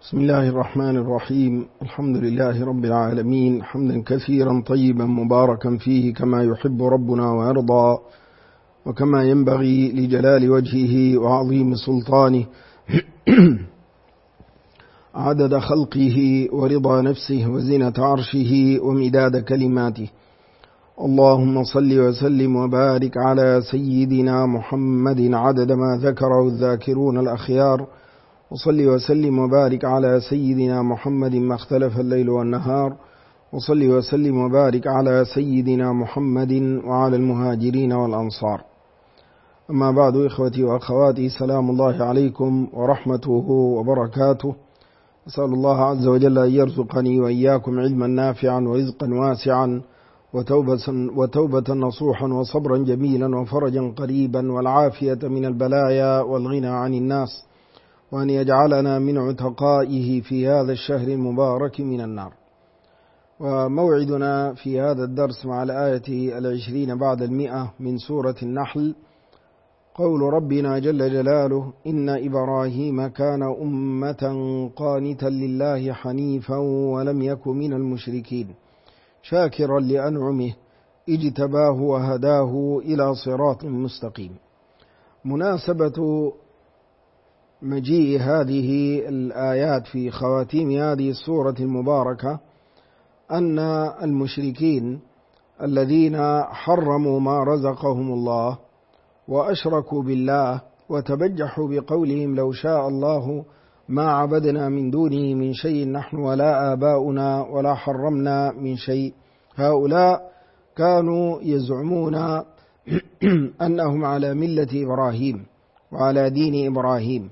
بسم الله الرحمن الرحيم. الحمد لله رب العالمين، حمدا كثيرا طيبا مباركا فيه كما يحب ربنا ويرضى، وكما ينبغي لجلال وجهه وعظيم سلطانه عدد خلقه ورضا نفسه وزنة عرشه ومداد كلماته. اللهم صل وسلم وبارك على سيدنا محمد عدد ما ذكره الذاكرون الأخيار، وصل وسلم وبارك على سيدنا محمد ما اختلف الليل والنهار، وصل وسلم وبارك على سيدنا محمد وعلى المهاجرين والأنصار. أما بعد، إخوتي وأخواتي، سلام الله عليكم ورحمته وبركاته. أسأل الله عز وجل أن يرزقني وإياكم علما نافعا ورزقا واسعا وتوبة نصوحا وصبرا جميلا وفرجا قريبا والعافية من البلايا والغنى عن الناس، وأن يجعلنا من عتقائه في هذا الشهر المبارك من النار. وموعدنا في هذا الدرس مع الآية 20 بعد 100 من سورة النحل، قول ربنا جل جلاله: إن إبراهيم كان أمة قانتا لله حنيفا ولم يك من المشركين شاكرا لأنعمه اجتباه وهداه إلى صراط مستقيم. مناسبة مجيء هذه الآيات في خواتيم هذه السورة المباركة أن المشركين الذين حرموا ما رزقهم الله وأشركوا بالله وتبجحوا بقولهم: لو شاء الله ما عبدنا من دونه من شيء نحن ولا آباؤنا ولا حرمنا من شيء، هؤلاء كانوا يزعمون أنهم على ملة إبراهيم وعلى دين إبراهيم.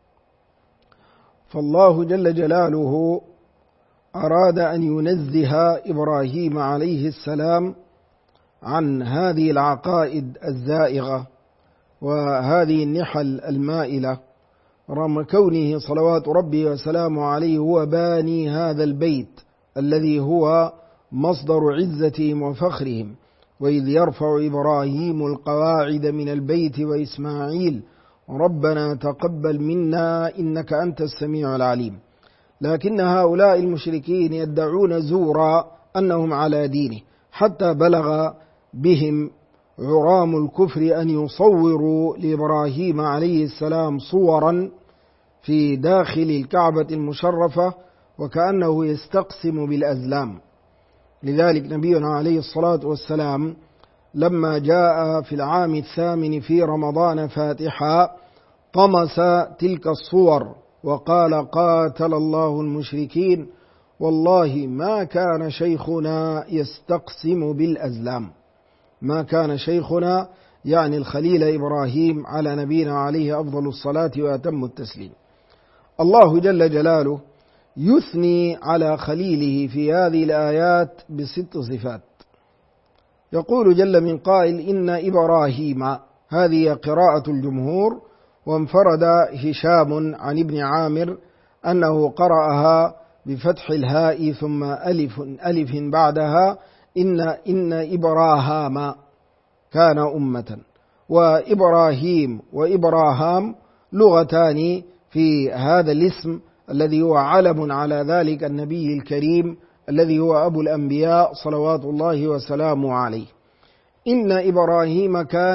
فالله جل جلاله أراد أن ينزه إبراهيم عليه السلام عن هذه العقائد الزائغة وهذه النحل المائلة، رغم كونه صلوات ربي وسلامه عليه هو باني هذا البيت الذي هو مصدر عزتهم وفخرهم. وإذ يرفع إبراهيم القواعد من البيت وإسماعيل ربنا تقبل منا إنك أنت السميع العليم. لكن هؤلاء المشركين يدعون زورا أنهم على دينه، حتى بلغ بهم عرام الكفر أن يصوروا لإبراهيم عليه السلام صورا في داخل الكعبة المشرفة وكأنه يستقسم بالأزلام. لذلك نبينا عليه الصلاة والسلام لما جاء في العام 8 في رمضان فاتحا طمس تلك الصور وقال: قاتل الله المشركين، والله ما كان شيخنا يستقسم بالأزلام. ما كان شيخنا يعني الخليل إبراهيم على نبينا عليه أفضل الصلاة وأتم التسليم. الله جل جلاله يثني على خليله في هذه الآيات ب6 صفات. يقول جل من قائل: إن إبراهيم، هذه قراءة الجمهور، وانفرد هشام عن ابن عامر أنه قرأها بفتح الهاء ثم ألف بعدها، إن إبراهام كان أمة. وإبراهيم وإبراهام لغتان في هذا الاسم الذي هو علم على ذلك النبي الكريم الذي هو أبو الأنبياء صلوات الله وسلامه عليه. إن إبراهيم كان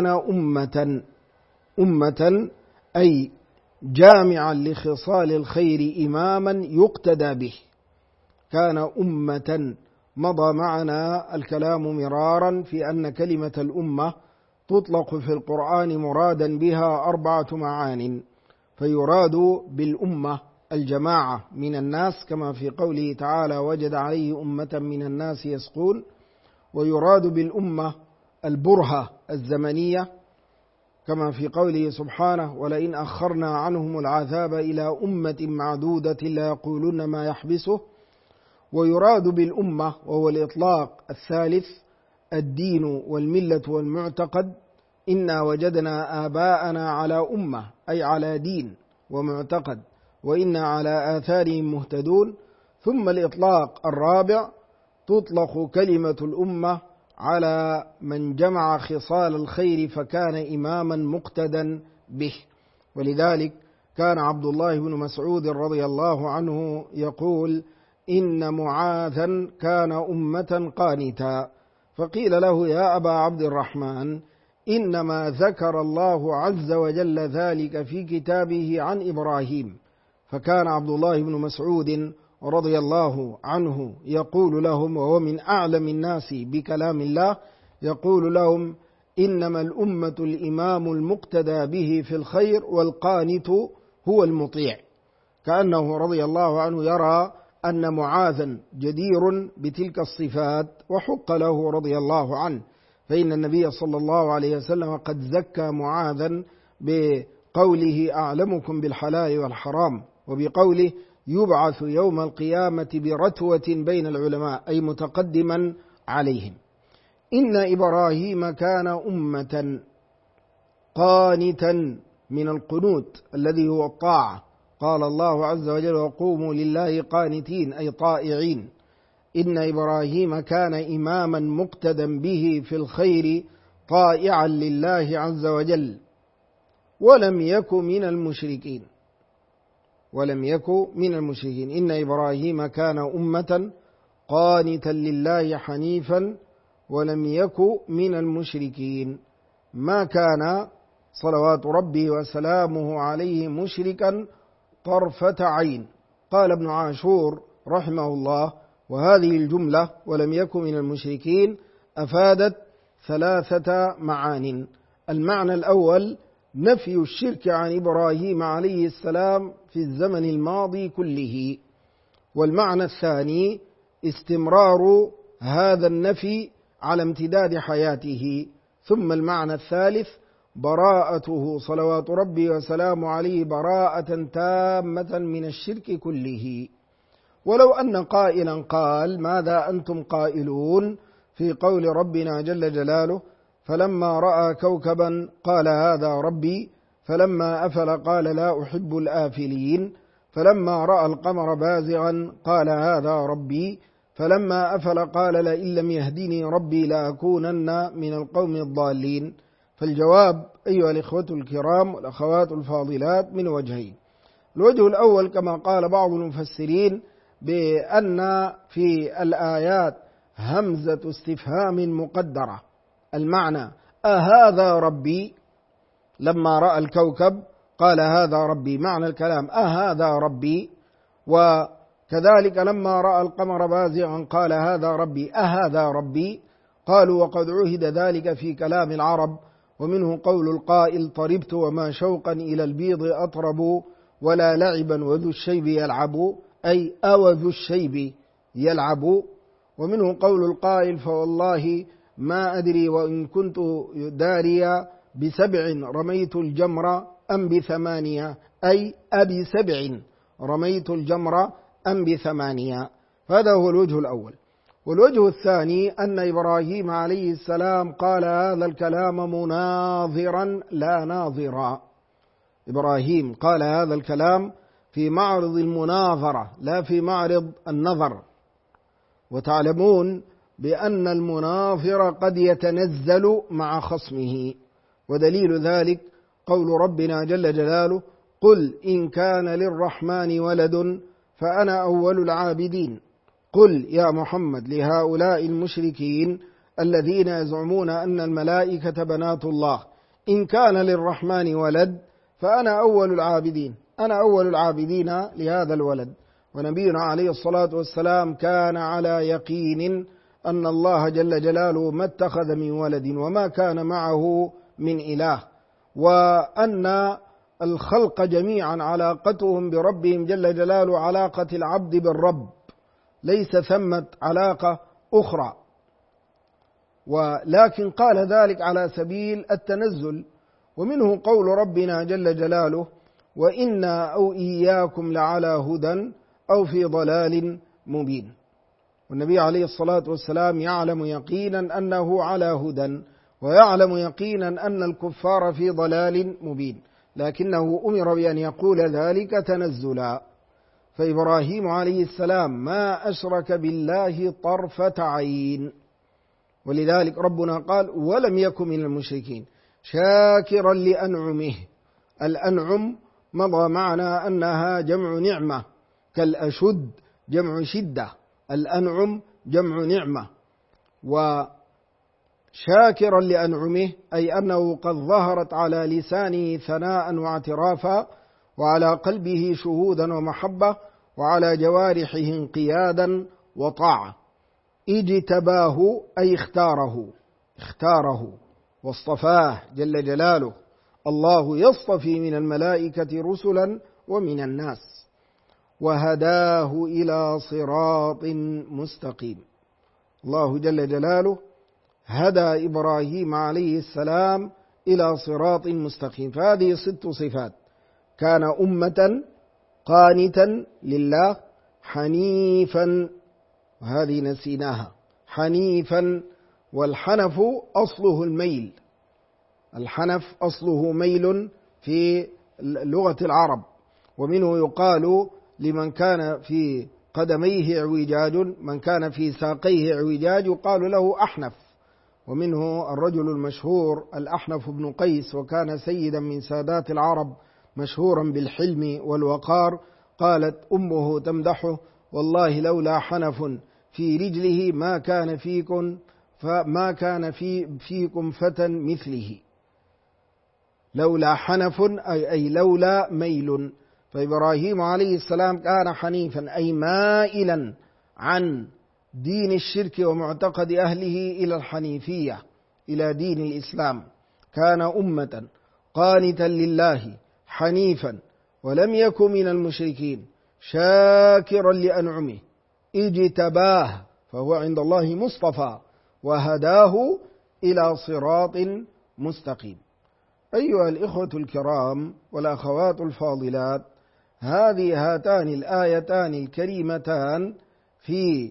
أمة أي جامعا لخصال الخير إماما يقتدى به. كان أمة. مضى معنا الكلام مرارا في أن كلمة الأمة تطلق في القرآن مرادا بها 4 معان، فيراد بالأمة الجماعة من الناس كما في قوله تعالى: وجد عليه أمة من الناس يسقون، ويراد بالأمة البرهة الزمنية كما في قوله سبحانه: ولئن أخرنا عنهم العذاب إلى أمة معدودة ليقولن ما يحبسه. ويراد بالأمة وهو الإطلاق الثالث الدين والملة والمعتقد. إنا وجدنا آباءنا على أمة أي على دين ومعتقد، وإنا على آثارهم مهتدون. ثم الإطلاق الرابع تطلق كلمة الأمة على من جمع خصال الخير فكان إماما مقتدا به. ولذلك كان عبد الله بن مسعود رضي الله عنه يقول: إن معاذا كان أمة قانتا. فقيل له: يا أبا عبد الرحمن، إنما ذكر الله عز وجل ذلك في كتابه عن إبراهيم. فكان عبد الله بن مسعود رضي الله عنه يقول لهم، وهو من أعلم الناس بكلام الله، يقول لهم: إنما الأمة الإمام المقتدى به في الخير، والقانت هو المطيع. كأنه رضي الله عنه يرى أن معاذا جدير بتلك الصفات، وحق له رضي الله عنه، فإن النبي صلى الله عليه وسلم قد زكى معاذا بقوله: أعلمكم بالحلال والحرام، وبقوله: يبعث يوم القيامة برتوة بين العلماء، أي متقدما عليهم. إن إبراهيم كان أمة قانتا، من القنوت الذي هو الطاعة. قال الله عز وجل: وقوموا لله قانتين، أي طائعين. إن إبراهيم كان إماما مقتدا به في الخير، طائعا لله عز وجل، ولم يك من المشركين. إن إبراهيم كان أمة قانتا لله حنيفا، ولم يك من المشركين. ما كان صلوات ربي وسلامه عليه مشركا طرفة عين. قال ابن عاشور رحمه الله: وهذه الجملة ولم يكن من المشركين أفادت 3 معان. المعنى الأول: نفي الشرك عن إبراهيم عليه السلام في الزمن الماضي كله. والمعنى الثاني: استمرار هذا النفي على امتداد حياته. ثم المعنى الثالث: براءته صلوات ربي وسلامه عليه براءة تامة من الشرك كله. ولو أن قائلا قال: ماذا أنتم قائلون في قول ربنا جل جلاله: فلما رأى كوكبا قال هذا ربي، فلما أفل قال لا أحب الآفلين، فلما رأى القمر بازغا قال هذا ربي، فلما أفل قال لئن لم يهدني ربي لأكونن من القوم الضالين. فالجواب أيها الإخوة الكرام والأخوات الفاضلات من وجهين. الوجه الأول كما قال بعض المفسرين بأن في الآيات همزة استفهام مقدرة. المعنى: أهذا ربي؟ لما رأى الكوكب قال هذا ربي، معنى الكلام أهذا ربي. وكذلك لما رأى القمر بازغا قال هذا ربي، أهذا ربي. قالوا: وقد عهد ذلك في كلام العرب، ومنه قول القائل: طربت وما شوقا إلى البيض أطرب، ولا لعبا وذو الشيب يلعب، أي أوذو الشيب يلعب. ومنه قول القائل: فوالله ما أدري وإن كنت داريا ب7 رميت الجمر أم ب8، أي أب7 رميت الجمر أم ب8. هذا هو الوجه الأول. والوجه الثاني: أن إبراهيم عليه السلام قال هذا الكلام مناظرا لا ناظرا. إبراهيم قال هذا الكلام في معرض المناظرة، لا في معرض النظر. وتعلمون بأن المناظر قد يتنزل مع خصمه، ودليل ذلك قول ربنا جل جلاله: قل إن كان للرحمن ولد فأنا أول العابدين. قل يا محمد لهؤلاء المشركين الذين يزعمون أن الملائكة بنات الله: إن كان للرحمن ولد فأنا أول العابدين، أنا أول العابدين لهذا الولد. ونبينا عليه الصلاة والسلام كان على يقين أن الله جل جلاله ما اتخذ من ولد وما كان معه من إله، وأن الخلق جميعا علاقتهم بربهم جل جلاله علاقة العبد بالرب، ليس ثمة علاقة أخرى. ولكن قال ذلك على سبيل التنزل. ومنه قول ربنا جل جلاله: وإنا أو إياكم لعلى هدى أو في ضلال مبين. والنبي عليه الصلاة والسلام يعلم يقينا أنه على هدى، ويعلم يقينا أن الكفار في ضلال مبين، لكنه أمر بأن يقول ذلك تنزلا. فإبراهيم عليه السلام ما أشرك بالله طرفة عين، ولذلك ربنا قال: ولم يكن من المشركين، شاكرا لأنعمه. الأنعم مضى معنا أنها جمع نعمة، كالأشد جمع شدة، الأنعم جمع نعمة. وشاكرا لأنعمه أي أنه قد ظهرت على لسانه ثناء واعترافا، وعلى قلبه شهودا ومحبة، وعلى جوارحه انقيادا وطاعة. اجتباه أي اختاره واصطفاه جل جلاله. الله يصطفي من الملائكة رسلا ومن الناس. وهداه إلى صراط مستقيم. الله جل جلاله هدى إبراهيم عليه السلام إلى صراط مستقيم. فهذه 6 صفات: كان أمة قانتا لله حنيفا، وهذه نسيناها، حنيفا. والحنف أصله الميل، الحنف أصله ميل في لغة العرب، ومنه يقال لمن كان في قدميه اعوجاج، من كان في ساقيه اعوجاج يقال له أحنف. ومنه الرجل المشهور الأحنف بن قيس، وكان سيدا من سادات العرب مشهورا بالحلم والوقار. قالت أمه تمدحه: والله لولا حنف في رجله ما كان فيكم فتى مثله. لولا حنف أي لولا ميل. فإبراهيم عليه السلام كان حنيفا أي مائلا عن دين الشرك ومعتقد أهله إلى الحنيفية، إلى دين الإسلام. كان أمة قانتا لله حنيفا ولم يكن من المشركين، شاكرا لأنعمه، اجتباه فهو عند الله مصطفى، وهداه إلى صراط مستقيم. أيها الإخوة الكرام والأخوات الفاضلات، هاتان الآيتان الكريمتان في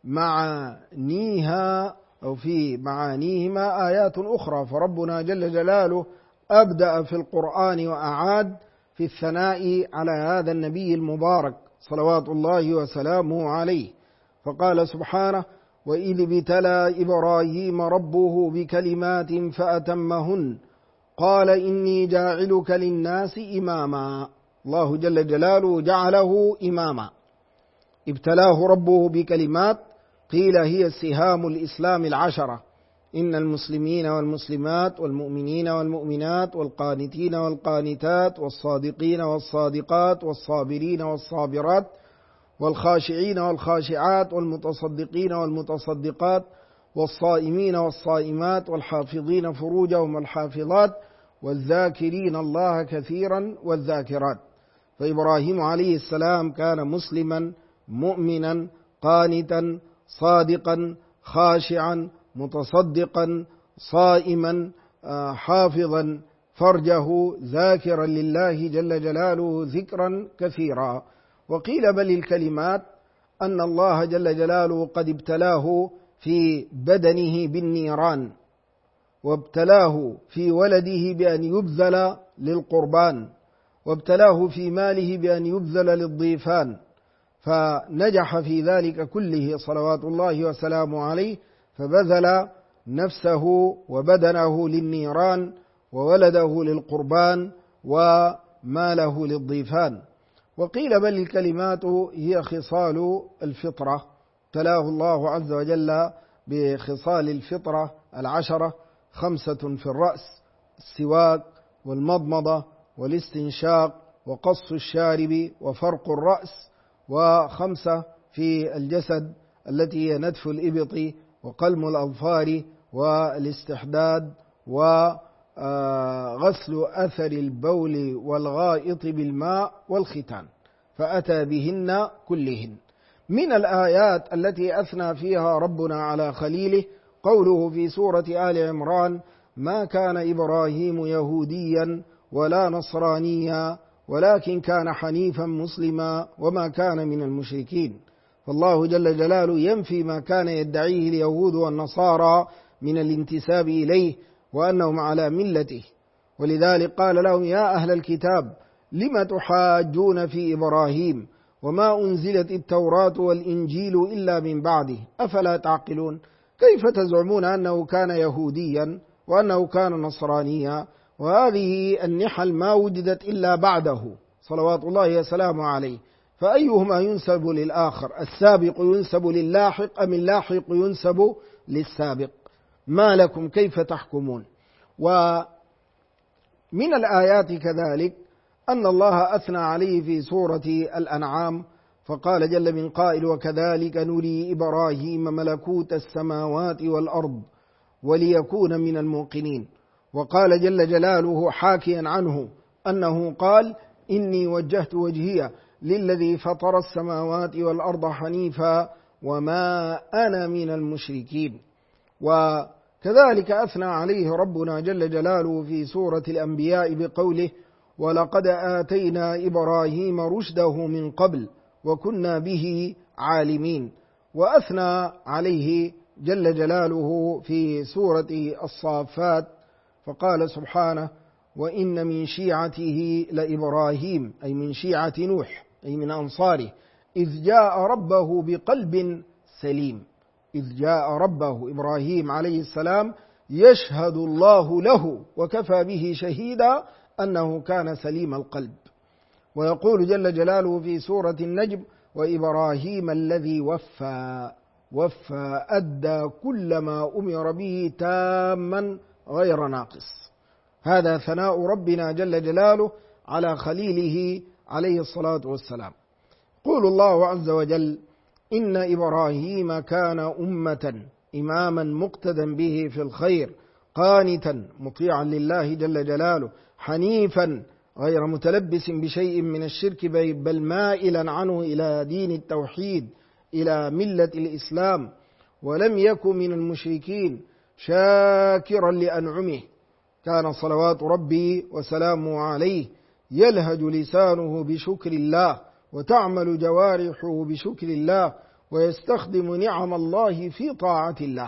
معانيها أو في معانيهما آيات أخرى. فربنا جل جلاله أبدأ في القرآن وأعاد في الثناء على هذا النبي المبارك صلوات الله وسلامه عليه، فقال سبحانه: وإذ ابتلى إبراهيم ربه بكلمات فأتمهن قال إني جاعلك للناس إماما. الله جل جلاله جعله إماما. ابتلاه ربه بكلمات، قيل هي سهام الإسلام 10: إن المسلمين والمسلمات والمؤمنين والمؤمنات والقانتين والقانتات والصادقين والصادقات والصابرين والصابرات والخاشعين والخاشعات والمتصدقين والمتصدقات والصائمين والصائمات والحافظين فروجهم والحافظات والذاكرين الله كثيرا والذاكرات. فإبراهيم عليه السلام كان مسلما مؤمنا قانتا صادقا خاشعا متصدقا صائما حافظا فرجه ذاكرا لله جل جلاله ذكرا كثيرا. وقيل بل الكلمات أن الله جل جلاله قد ابتلاه في بدنه بالنيران، وابتلاه في ولده بأن يبذل للقربان، وابتلاه في ماله بأن يبذل للضيفان، فنجح في ذلك كله صلوات الله وسلامه عليه، فبذل نفسه وبدنه للنيران وولده للقربان وماله للضيفان. وقيل بل الكلمات هي خصال الفطرة، ابتلاه الله عز وجل بخصال الفطرة 10: 5 في الرأس: السواك والمضمضة والاستنشاق وقص الشارب وفرق الرأس، و5 في الجسد التي هي نتف الإبط وقلم الأظفار والاستحداد وغسل أثر البول والغائط بالماء والختان، فأتى بهن كلهن. من الآيات التي أثنى فيها ربنا على خليله قوله في سورة آل عمران: ما كان إبراهيم يهوديا ولا نصرانيا ولكن كان حنيفا مسلما وما كان من المشركين. فالله جل جلاله ينفي ما كان يدعيه اليهود والنصارى من الانتساب إليه وأنهم على ملته. ولذلك قال لهم: يا أهل الكتاب لم تحاجون في إبراهيم وما أنزلت التوراة والإنجيل إلا من بعده أفلا تعقلون؟ كيف تزعمون أنه كان يهوديا وأنه كان نصرانيا؟ وهذه النحل ما وجدت إلا بعده، صلوات الله وسلامه عليه، فأيهما ينسب للآخر؟ السابق ينسب للاحق أم اللاحق ينسب للسابق؟ ما لكم كيف تحكمون؟ ومن الآيات كذلك أن الله أثنى عليه في سورة الأنعام فقال جل من قائل وكذلك نري إبراهيم ملكوت السماوات والأرض وليكون من الموقنين. وقال جل جلاله حاكيا عنه أنه قال إني وجهت وجهي للذي فطر السماوات والأرض حنيفا وما أنا من المشركين. وكذلك أثنى عليه ربنا جل جلاله في سورة الأنبياء بقوله ولقد آتينا إبراهيم رشده من قبل وكنا به عالمين. وأثنى عليه جل جلاله في سورة الصافات فقال سبحانه وإن من شيعته لإبراهيم، أي من شيعة نوح أي من أنصاره، إذ جاء ربه بقلب سليم. إذ جاء ربه إبراهيم عليه السلام يشهد الله له وكفى به شهيدا أنه كان سليم القلب. ويقول جل جلاله في سورة النجم وإبراهيم الذي وفى أدى كل ما أمر به تاما غير ناقص. هذا ثناء ربنا جل جلاله على خليله عليه الصلاة والسلام. قول الله عز وجل إن إبراهيم كان أمة إماما مقتدا به في الخير قانتا مطيعا لله جل جلاله حنيفا غير متلبس بشيء من الشرك بل مائلا عنه إلى دين التوحيد إلى ملة الإسلام ولم يكن من المشركين شاكرا لأنعمه. كان صلوات ربي وسلامه عليه يلهج لسانه بشكر الله وتعمل جوارحه بشكر الله ويستخدم نعم الله في طاعة الله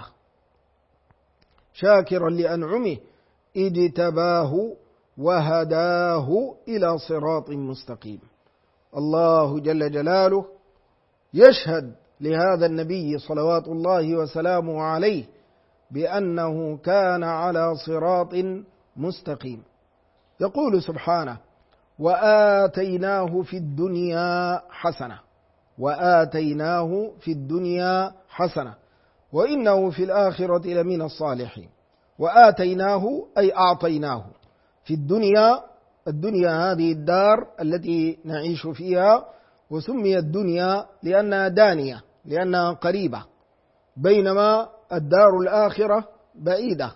شاكرا لأنعمه اجتباه وهداه إلى صراط مستقيم. الله جل جلاله يشهد لهذا النبي صلوات الله وسلامه عليه بأنه كان على صراط مستقيم. يقول سبحانه وآتيناه في الدنيا حسنة وآتيناه في الدنيا حسنة وإنه في الآخرة لمن الصالحين. وآتيناه أي أعطيناه في الدنيا. الدنيا هذه الدار التي نعيش فيها، وسميت الدنيا لأنها دانية لأنها قريبة، بينما الدار الآخرة بعيدة.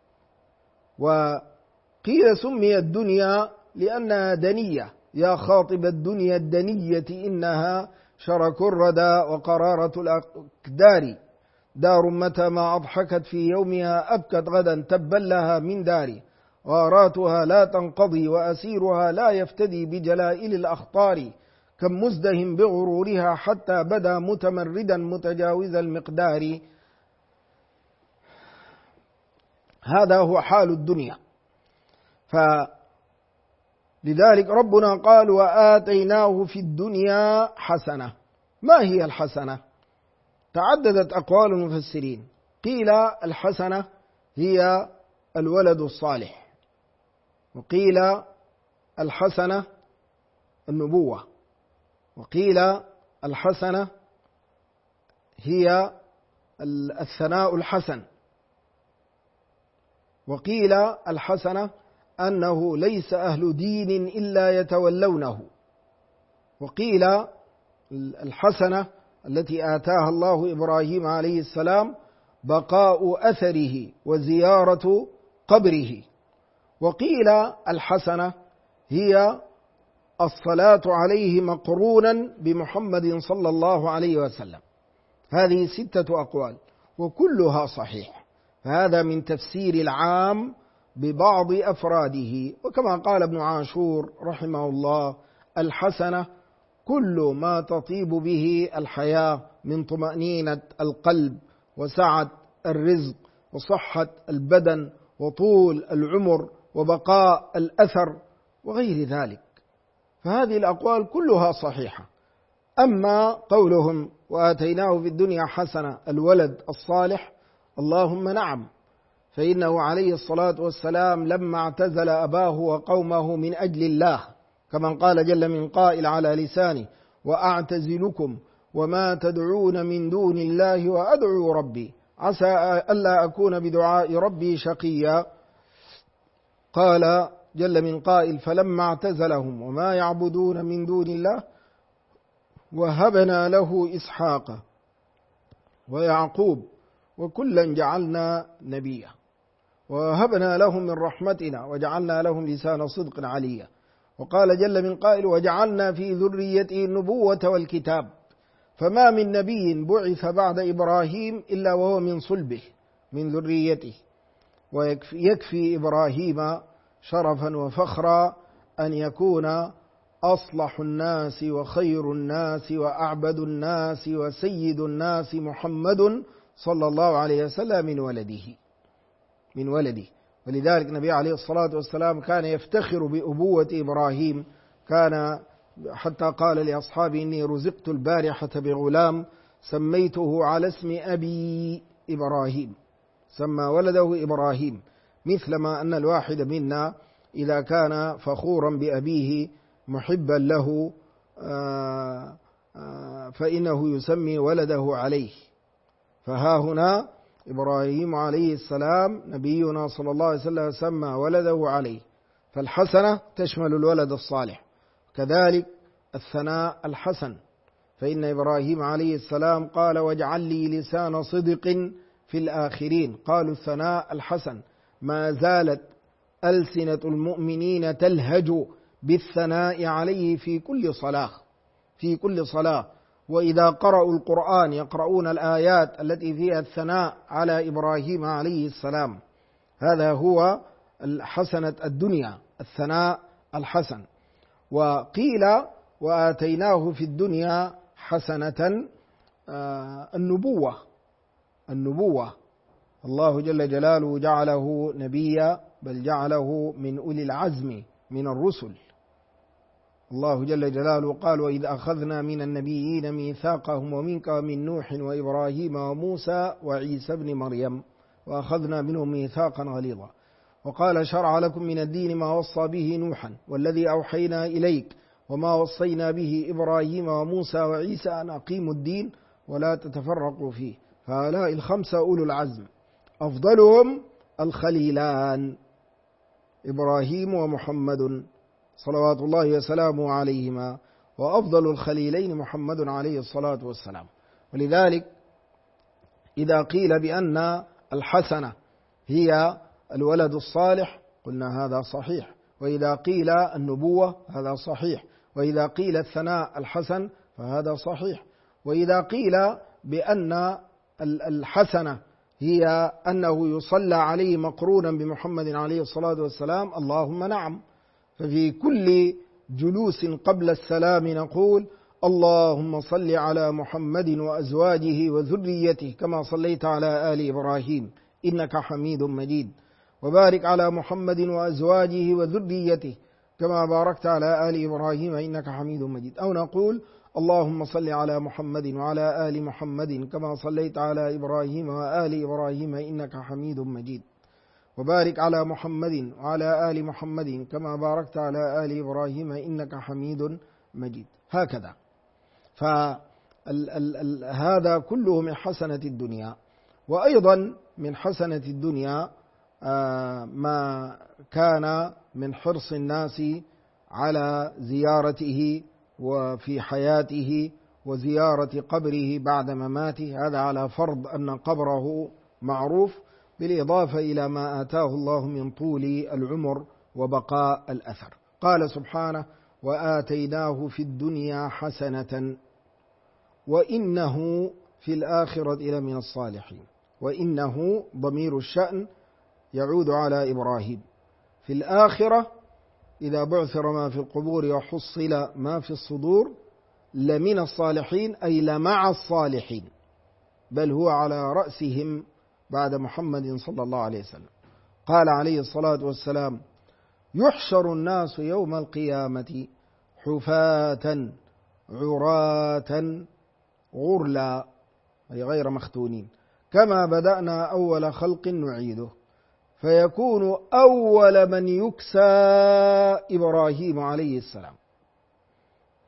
وقيل سميت الدنيا لأنها دنية يا خاطب الدنيا الدنية إنها شرك الردى وقرارة الأقدار دار متى ما أضحكت في يومها أبكت غدا تبا لها من داري غاراتها لا تنقضي وأسيرها لا يفتدي بجلائل الأخطار كم مزدهم بغرورها حتى بدا متمردا متجاوز المقدار. هذا هو حال الدنيا. فلذلك ربنا قال وآتيناه في الدنيا حسنة. ما هي الحسنة؟ تعددت أقوال المفسرين. قيل الحسنة هي الولد الصالح، وقيل الحسنة النبوة، وقيل الحسنة هي الثناء الحسن، وقيل الحسنة أنه ليس أهل دين إلا يتولونه، وقيل الحسنة التي آتاها الله إبراهيم عليه السلام بقاء أثره وزيارة قبره، وقيل الحسنة هي الصلاة عليه مقرونا بمحمد صلى الله عليه وسلم. هذه 6 أقوال وكلها صحيح. فهذا من تفسير العام ببعض أفراده. وكما قال ابن عاشور رحمه الله الحسنة كل ما تطيب به الحياة من طمأنينة القلب وسعة الرزق وصحة البدن وطول العمر وبقاء الأثر وغير ذلك. فهذه الأقوال كلها صحيحة. أما قولهم وآتيناه في الدنيا حسنة الولد الصالح، اللهم نعم، فإنه عليه الصلاة والسلام لما اعتزل أباه وقومه من أجل الله كمن قال جل من قائل على لسانه: وأعتزلكم وما تدعون من دون الله وأدعو ربي عسى ألا أكون بدعاء ربي شقيا. قال جل من قائل: فلما اعتزلهم وما يعبدون من دون الله وهبنا له إسحاق ويعقوب وكلا جعلنا نبيا وهبنا لهم من رحمتنا وجعلنا لهم لسان صدق عليا. وقال جل من قائل: وجعلنا في ذريته النبوة والكتاب فما من نبي بعث بعد إبراهيم إلا وهو من صلبه من ذريته. ويكفي إبراهيم شرفا وفخرا أن يكون أصلح الناس وخير الناس وأعبد الناس وسيد الناس محمد صلى الله عليه وسلم من ولده. ولذلك النبي عليه الصلاة والسلام كان يفتخر بأبوة إبراهيم، كان حتى قال لأصحابه: إني رزقت البارحة بغلام سميته على اسم أبي إبراهيم، سمى ولده إبراهيم، مثلما أن الواحد منا إذا كان فخورا بأبيه محبا له فإنه يسمي ولده عليه. فها هنا إبراهيم عليه السلام نبينا صلى الله عليه وسلم سمى ولده عليه، فالحسنة تشمل الولد الصالح، كذلك الثناء الحسن، فإن إبراهيم عليه السلام قال: واجعل لي لسان صدق في الآخرين. قالوا الثناء الحسن. ما زالت ألسنة المؤمنين تلهج بالثناء عليه في كل صلاة، وإذا قرأوا القرآن يقرؤون الآيات التي فيها الثناء على إبراهيم عليه السلام. هذا هو حسنة الدنيا، الثناء الحسن. وقيل: وآتيناه في الدنيا حسنة النبوة. الله جل جلاله جعله نبيا، بل جعله من أولي العزم من الرسل. الله جل جلاله قال: وإذ أخذنا من النبيين ميثاقهم ومنك ومن نوح وإبراهيم وموسى وعيسى ابن مريم وأخذنا منهم ميثاقا غليظا. وقال: شرع لكم من الدين ما وصى به نوحا والذي أوحينا إليك وما وصينا به إبراهيم وموسى وعيسى أن أقيموا الدين ولا تتفرقوا فيه. فهؤلاء الخمسة أولو العزم، أفضلهم الخليلان إبراهيم ومحمد صلوات الله وسلامه عليهما، وأفضل الخليلين محمد عليه الصلاة والسلام. ولذلك إذا قيل بأن الحسنة هي الولد الصالح قلنا هذا صحيح، وإذا قيل النبوة هذا صحيح، وإذا قيل الثناء الحسن فهذا صحيح، وإذا قيل بأن الحسنة هي أنه يصلى عليه مقرونا بمحمد عليه الصلاة والسلام، اللهم نعم. ففي كل جلوس قبل السلام نقول: اللهم صل على محمد وأزواجه وذريته كما صليت على آل إبراهيم إنك حميد مجيد، وبارك على محمد وأزواجه وذريته كما باركت على آل إبراهيم إنك حميد مجيد. أو نقول: اللهم صل على محمد وعلى آل محمد كما صليت على إبراهيم وآل إبراهيم إنك حميد مجيد، وبارك على محمد وعلى آل محمد كما باركت على آل إبراهيم إنك حميد مجيد. هكذا. فهذا كله من حسنة الدنيا. وأيضا من حسنة الدنيا ما كان من حرص الناس على زيارته وفي حياته وزيارة قبره بعد مماته، هذا على فرض أن قبره معروف، بالإضافة إلى ما آتاه الله من طول العمر وبقاء الأثر. قال سبحانه: وآتيناه في الدنيا حسنة وإنه في الآخرة لمن الصالحين. وإنه ضمير الشأن يعود على إبراهيم. في الآخرة إذا بعثر ما في القبور وحصل ما في الصدور لمن الصالحين، أي لمع الصالحين، بل هو على رأسهم بعد محمد صلى الله عليه وسلم. قال عليه الصلاة والسلام: يحشر الناس يوم القيامة حفاة عراة غرلا، أي غير مختونين، كما بدأنا أول خلق نعيده، فيكون أول من يكسى إبراهيم عليه السلام.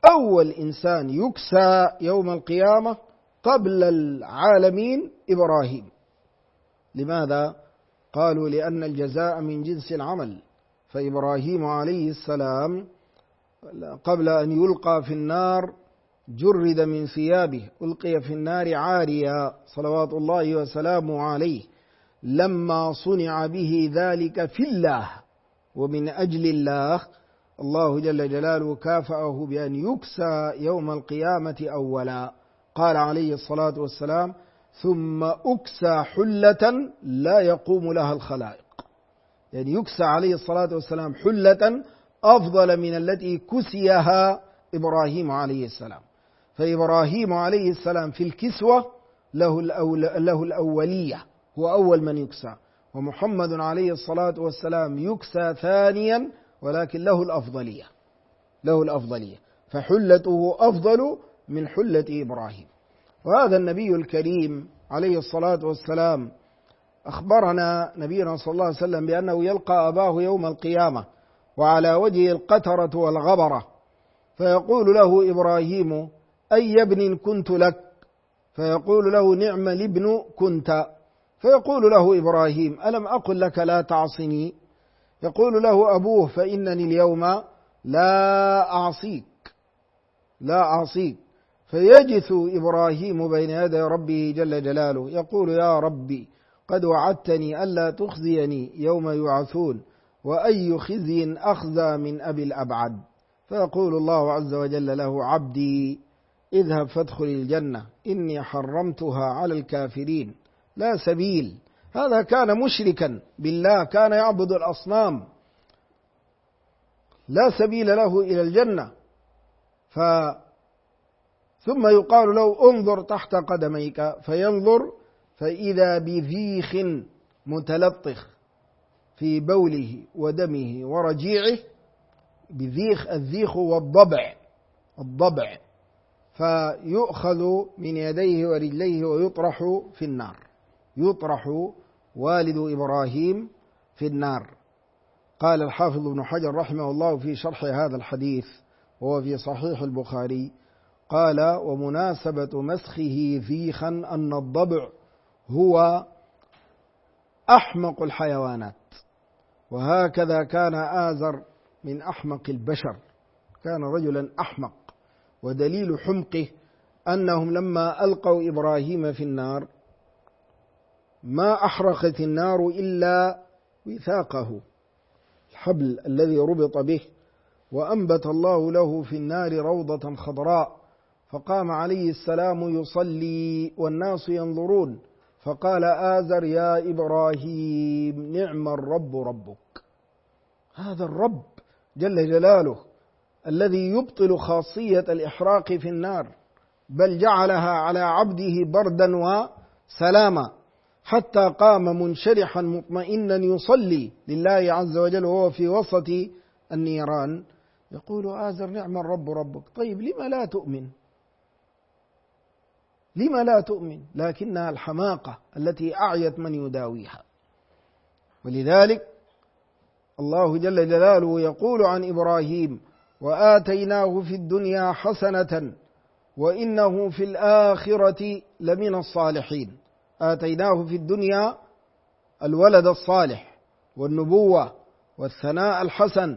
أول إنسان يكسى يوم القيامة قبل العالمين إبراهيم. لماذا؟ قالوا لأن الجزاء من جنس العمل، فإبراهيم عليه السلام قبل أن يلقى في النار جرد من ثيابه، ألقي في النار عاريا صلوات الله وسلامه عليه، لما صنع به ذلك في الله ومن أجل الله، الله جل جلاله كافأه بأن يكسى يوم القيامة أولا. قال عليه الصلاة والسلام: ثم أكسى حلة لا يقوم لها الخلائق. يعني يكسى عليه الصلاة والسلام حلة أفضل من التي كسيها إبراهيم عليه السلام. فإبراهيم عليه السلام في الكسوة له الأولية، هو أول من يكسى، ومحمد عليه الصلاة والسلام يكسى ثانيا ولكن له الأفضلية، فحلته أفضل من حلة إبراهيم. وهذا النبي الكريم عليه الصلاة والسلام أخبرنا نبينا صلى الله عليه وسلم بأنه يلقى أباه يوم القيامة وعلى وجهه القترة والغبرة، فيقول له إبراهيم: أي ابن كنت لك؟ فيقول له: نعم الابن كنت. فيقول له إبراهيم: ألم أقل لك لا تعصني؟ يقول له أبوه: فإنني اليوم لا أعصيك. فيجث إبراهيم بين يدي ربه جل جلاله يقول: يا ربي، قد وعدتني ألا تخزيني يوم يبعثون، وأي خزي أخزى من أبي الأبعد. فيقول الله عز وجل له: عبدي اذهب فادخل الجنة، إني حرمتها على الكافرين، لا سبيل. هذا كان مشركا بالله، كان يعبد الأصنام، لا سبيل له إلى الجنة. ثم يقال له: انظر تحت قدميك، فينظر فإذا بذيخ متلطخ في بوله ودمه ورجيعه. بذيخ، الذيخ والضبع، فيؤخذ من يديه ورجليه ويطرح في النار، يطرح والد إبراهيم في النار. قال الحافظ ابن حجر رحمه الله في شرح هذا الحديث وهو في صحيح البخاري، قال: ومناسبة مسخه ذيخا أن الضبع هو أحمق الحيوانات، وهكذا كان آزر من أحمق البشر، كان رجلا أحمق. ودليل حمقه أنهم لما ألقوا إبراهيم في النار ما أحرقت النار إلا وثاقه، الحبل الذي ربط به، وأنبت الله له في النار روضة خضراء، فقام عليه السلام يصلي والناس ينظرون، فقال آزر: يا إبراهيم، نعم الرب ربك. هذا الرب جل جلاله الذي يبطل خاصية الإحراق في النار، بل جعلها على عبده بردا وسلاما، حتى قام منشرحا مطمئنا يصلي لله عز وجل وهو في وسط النيران. يقول آزر: نعم الرب ربك. طيب لما لا تؤمن؟ لكنها الحماقة التي أعيت من يداويها. ولذلك الله جل جلاله يقول عن إبراهيم: وآتيناه في الدنيا حسنة وإنه في الآخرة لمن الصالحين. آتيناه في الدنيا الولد الصالح والنبوة والثناء الحسن،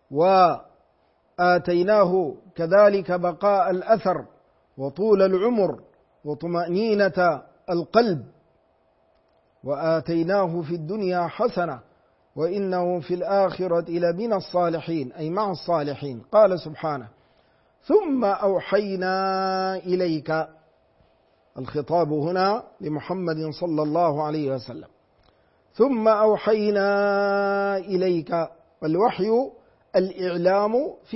وآتيناه كذلك بقاء الأثر وطول العمر وطمأنينة القلب. وآتيناه في الدنيا حسنة وإنه في الآخرة لمن الصالحين، أي مع الصالحين. قال سبحانه: ثم أوحينا إليك. الخطاب هنا لمحمد صلى الله عليه وسلم. ثم أوحينا إليك، والوحي الإعلام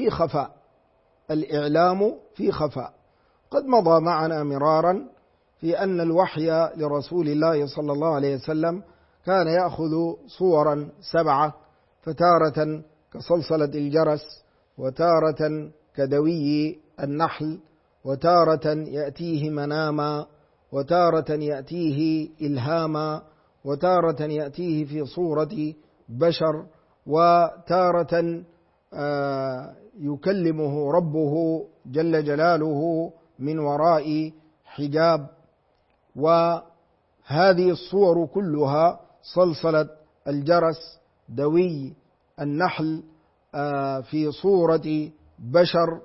في خفاء. قد مضى معنا مرارا في أن الوحي لرسول الله صلى الله عليه وسلم كان يأخذ صورا 7، فتارة كصلصلة الجرس، وتارة كدوي النحل، وتارة يأتيه مناما، وتارة يأتيه إلهاما، وتارة يأتيه في صورة بشر، وتارة يكلمه ربه جل جلاله من وراء حجاب. وهذه الصور كلها صلصلة الجرس، دوي النحل، في صورة بشر،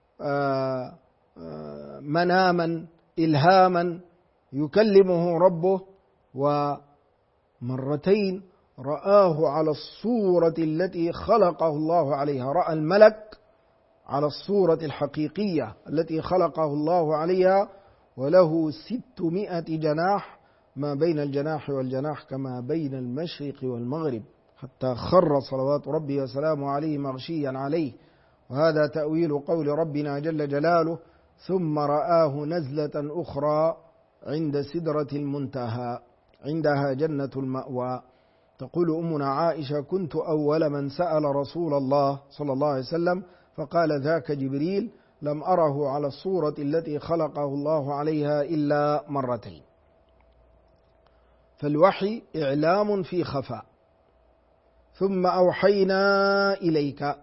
مناما إلهاما يكلمه ربه. ومرتين رآه على الصورة التي خلقه الله عليها، رأى الملك على الصورة الحقيقية التي خلقه الله عليها، وله 600 جناح، ما بين الجناح والجناح كما بين المشرق والمغرب، حتى خر صلوات ربي وسلامه عليه مغشيا عليه. وهذا تأويل قول ربنا جل جلاله: ثم رآه نزلة أخرى عند سدرة المنتهى عندها جنة المأوى. تقول أمنا عائشة: كنت أول من سأل رسول الله صلى الله عليه وسلم فقال: ذاك جبريل، لم أره على الصورة التي خلقه الله عليها إلا مرتين. فالوحي إعلام في خفاء. ثم أوحينا إليك.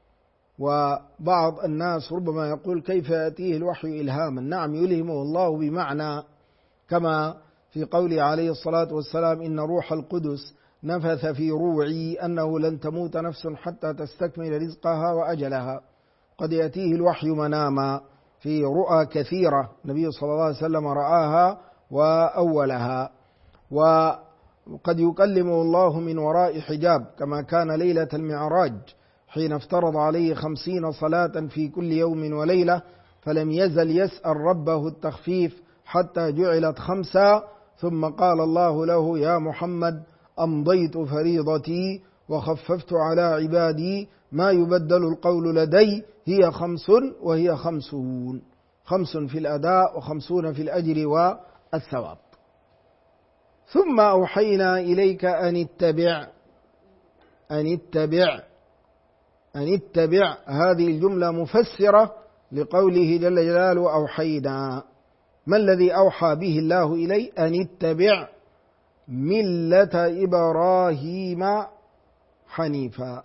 وبعض الناس ربما يقول: كيف يأتيه الوحي إلهاما؟ نعم، يلهمه الله بمعنى، كما في قوله عليه الصلاة والسلام: إن روح القدس نفث في روعي أنه لن تموت نفس حتى تستكمل رزقها وأجلها. قد يأتيه الوحي مناما في رؤى كثيرة النبي صلى الله عليه وسلم رآها وأولها. وقد يكلمه الله من وراء حجاب، كما كان ليلة المعراج حين افترض عليه 50 صلاة في كل يوم وليلة، فلم يزل يسأل ربه التخفيف حتى جعلت 5، ثم قال الله له: يا محمد، أمضيت فريضتي وخففت على عبادي، ما يبدل القول لدي، هي 5 وهي 50، 5 في الأداء و50 في الأجر والثواب. ثم أوحينا إليك أن اتبع. هذه الجملة مفسرة لقوله جل جلاله: أوحينا. ما الذي أوحى به الله إلي؟ أن اتبع ملة إبراهيم حنيفا،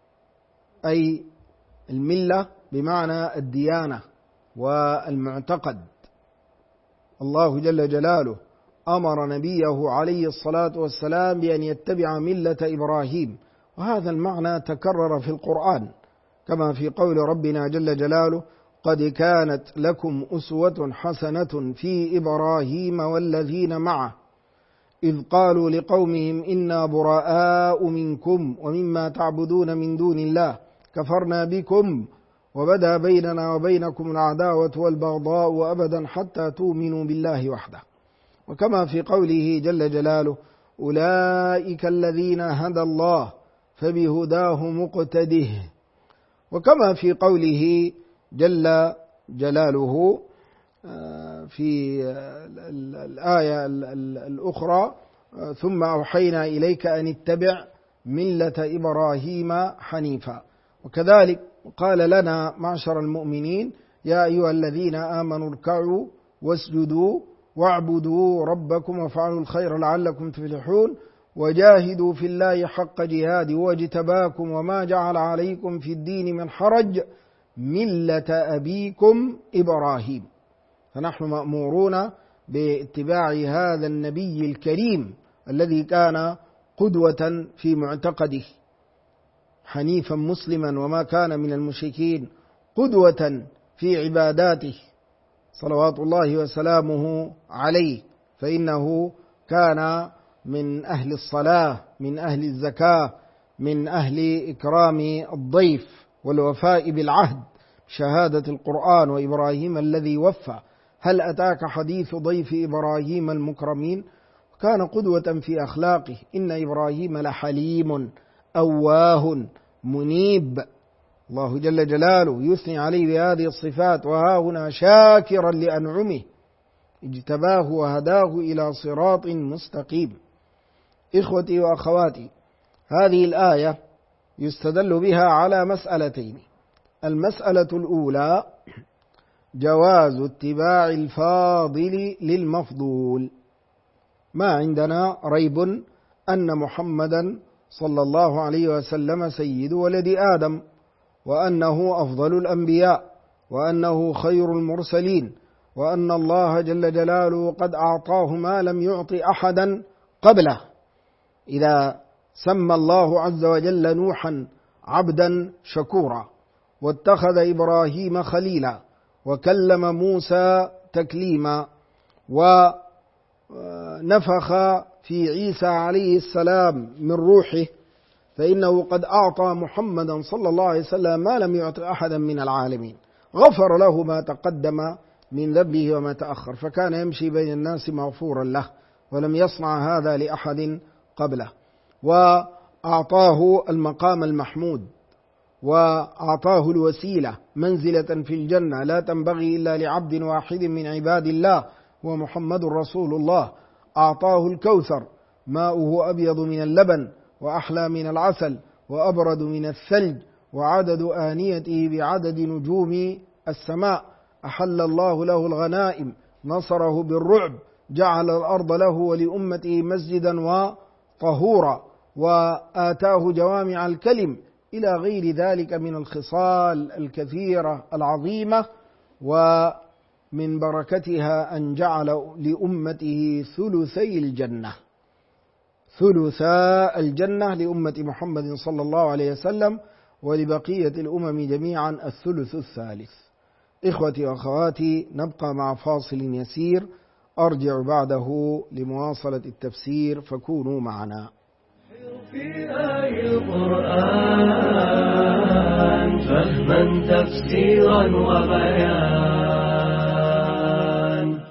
أي الملة بمعنى الديانة والمعتقد. الله جل جلاله أمر نبيه عليه الصلاة والسلام بأن يتبع ملة إبراهيم، وهذا المعنى تكرر في القرآن، كما في قول ربنا جل جلاله: قد كانت لكم أسوة حسنة في إبراهيم والذين معه إذ قالوا لقومهم إنا براء منكم ومما تعبدون من دون الله كفرنا بكم وبدا بيننا وبينكم العداوة والبغضاء أبدا حتى تؤمنوا بالله وحده. وكما في قوله جل جلاله: أولئك الذين هدى الله فبهداه مقتده. وكما في قوله جل جلاله في الآية الأخرى: ثم أوحينا إليك أن اتبع ملة إبراهيم حنيفا. وكذلك قال لنا معشر المؤمنين: يا أيها الذين آمنوا اركعوا واسجدوا واعبدوا ربكم وافعلوا الخير لعلكم تفلحون وجاهدوا في الله حق جهاده واجتباكم وما جعل عليكم في الدين من حرج ملة أبيكم إبراهيم. فنحن مأمورون باتباع هذا النبي الكريم الذي كان قدوة في معتقده، حنيفا مسلما وما كان من المشركين، قدوة في عباداته صلوات الله وسلامه عليه، فإنه كان من أهل الصلاة، من أهل الزكاة، من أهل إكرام الضيف والوفاء بالعهد، شهادة القرآن وإبراهيم الذي وفى. هل أتاك حديث ضيف إبراهيم المكرمين؟ كان قدوة في أخلاقه. إن إبراهيم لحليم أواه منيب. الله جل جلاله يثني عليه بهذه الصفات: وها هنا شاكرا لأنعمه اجتباه وهداه إلى صراط مستقيم. إخوتي وأخواتي، هذه الآية يستدل بها على مسألتين. المسألة الأولى: جواز اتباع الفاضل للمفضول. ما عندنا ريب أن محمدا صلى الله عليه وسلم سيد ولد آدم، وأنه أفضل الأنبياء، وأنه خير المرسلين، وأن الله جل جلاله قد أعطاه ما لم يعط أحدا قبله. إذا سمى الله عز وجل نوحا عبدا شكورا، واتخذ إبراهيم خليلا، وكلم موسى تكليما، ونفخ في عيسى عليه السلام من روحه، فإنه قد أعطى محمدا صلى الله عليه وسلم ما لم يعط أحدا من العالمين، غفر له ما تقدم من ذنبه وما تأخر، فكان يمشي بين الناس مغفورا له، ولم يصنع هذا لأحد قبله. وأعطاه المقام المحمود، وأعطاه الوسيلة منزلة في الجنة لا تنبغي إلا لعبد واحد من عباد الله ومحمد رسول الله. أعطاه الكوثر، ماؤه أبيض من اللبن وأحلى من العسل وأبرد من الثلج، وعدد آنيته بعدد نجوم السماء. أحل الله له الغنائم، نصره بالرعب، جعل الأرض له ولأمته مسجدا وطهورا، وآتاه جوامع الكلم، إلى غير ذلك من الخصال الكثيرة العظيمة. ومن بركتها أن جعل لأمته ثلثي الجنة، ثلثا الجنة لأمة محمد صلى الله عليه وسلم، ولبقية الأمم جميعا الثلث الثالث. إخوتي وأخواتي، نبقى مع فاصل يسير، أرجع بعده لمواصلة التفسير، فكونوا معنا. في آي القرآن فهما تفسيرا وبيان.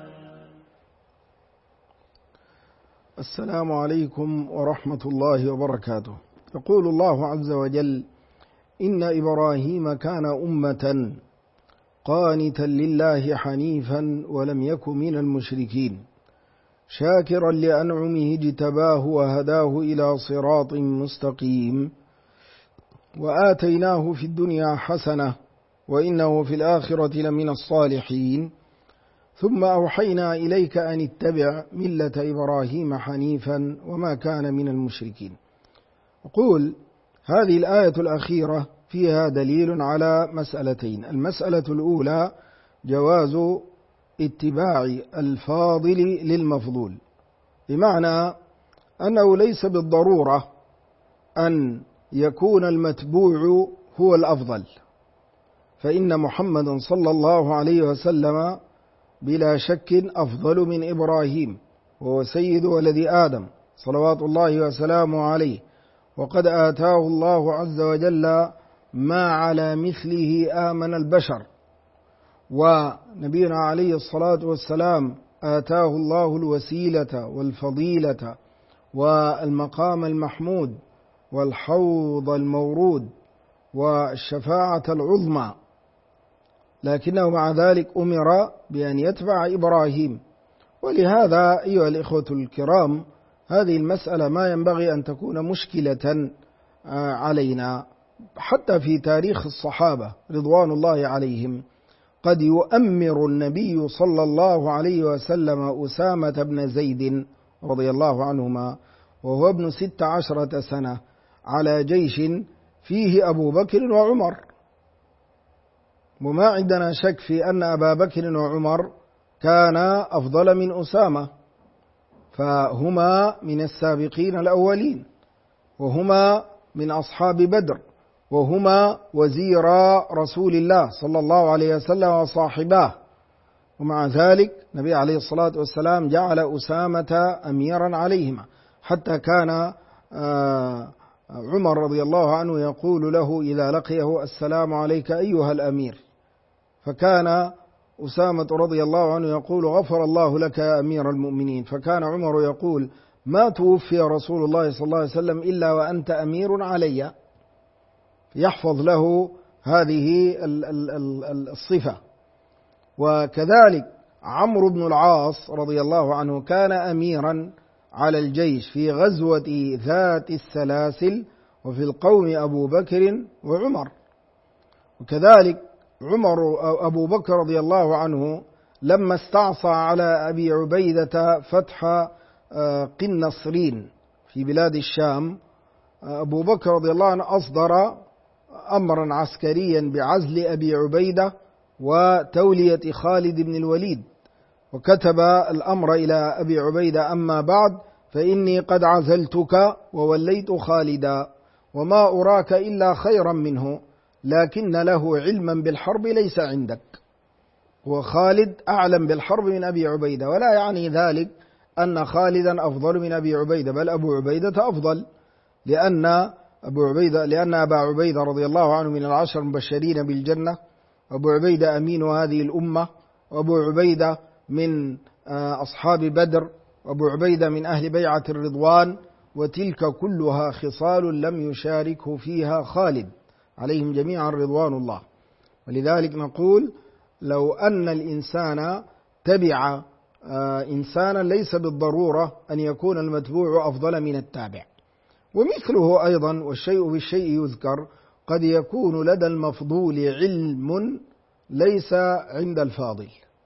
السلام عليكم ورحمة الله وبركاته. يقول الله عز وجل: إن إبراهيم كان أمة قانتا لله حنيفا ولم يك من المشركين شاكرا لأنعمه اجتباه وهداه إلى صراط مستقيم وآتيناه في الدنيا حسنة وإنه في الآخرة لمن الصالحين ثم أوحينا إليك أن اتبع ملة إبراهيم حنيفا وما كان من المشركين. أقول هذه الآية الأخيرة فيها دليل على مسألتين. المسألة الأولى جواز اتباع الفاضل للمفضول، بمعنى أنه ليس بالضرورة أن يكون المتبوع هو الأفضل، فإن محمدا صلى الله عليه وسلم بلا شك أفضل من إبراهيم، وهو سيد ولد آدم صلوات الله وسلامه عليه، وقد آتاه الله عز وجل ما على مثله آمن البشر، ونبينا عليه الصلاة والسلام آتاه الله الوسيلة والفضيلة والمقام المحمود والحوض المورود والشفاعة العظمى، لكنه مع ذلك أمر بأن يتبع إبراهيم. ولهذا أيها الإخوة الكرام، هذه المسألة ما ينبغي أن تكون مشكلة علينا. حتى في تاريخ الصحابة رضوان الله عليهم قد يؤمر النبي صلى الله عليه وسلم أسامة بن زيد رضي الله عنهما وهو ابن 16 سنة على جيش فيه أبو بكر وعمر، وما عندنا شك في أن أبا بكر وعمر كان أفضل من أسامة، فهما من السابقين الأولين، وهما من أصحاب بدر، وهما وزيرا رسول الله صلى الله عليه وسلم وصاحباه. ومع ذلك النبي عليه الصلاة والسلام جعل أسامة أميرا عليهما، حتى كان عمر رضي الله عنه يقول له إذا لقيه: السلام عليك أيها الأمير، فكان أسامة رضي الله عنه يقول: غفر الله لك يا أمير المؤمنين، فكان عمر يقول: ما توفي رسول الله صلى الله عليه وسلم إلا وأنت أمير علي، يحفظ له هذه الصفة. وكذلك عمرو بن العاص رضي الله عنه كان أميرا على الجيش في غزوة ذات السلاسل، وفي القوم أبو بكر وعمر. وكذلك أبو بكر رضي الله عنه لما استعصى على أبي عبيدة فتح قنصرين في بلاد الشام، أبو بكر رضي الله عنه أصدر أمرا عسكريا بعزل أبي عبيدة وتولية خالد بن الوليد، وكتب الأمر إلى أبي عبيدة: أما بعد فإني قد عزلتك ووليت خالدا، وما أراك إلا خيرا منه، لكن له علما بالحرب ليس عندك. وخالد أعلم بالحرب من أبي عبيدة، ولا يعني ذلك أن خالدا أفضل من أبي عبيدة، بل أبو عبيدة أفضل، لأن أبا عبيدة رضي الله عنه من العشر المبشرين بالجنة، أبو عبيدة أمين هذه الأمة، وأبو عبيدة من أصحاب بدر، وأبو عبيدة من أهل بيعة الرضوان، وتلك كلها خصال لم يشاركه فيها خالد عليهم جميعا رضوان الله. ولذلك نقول: لو أن الإنسان تبع إنسانا ليس بالضرورة أن يكون المتبوع أفضل من التابع. ومثله أيضا، والشيء بالشيء يذكر، قد يكون لدى المفضول علم ليس عند الفاضل.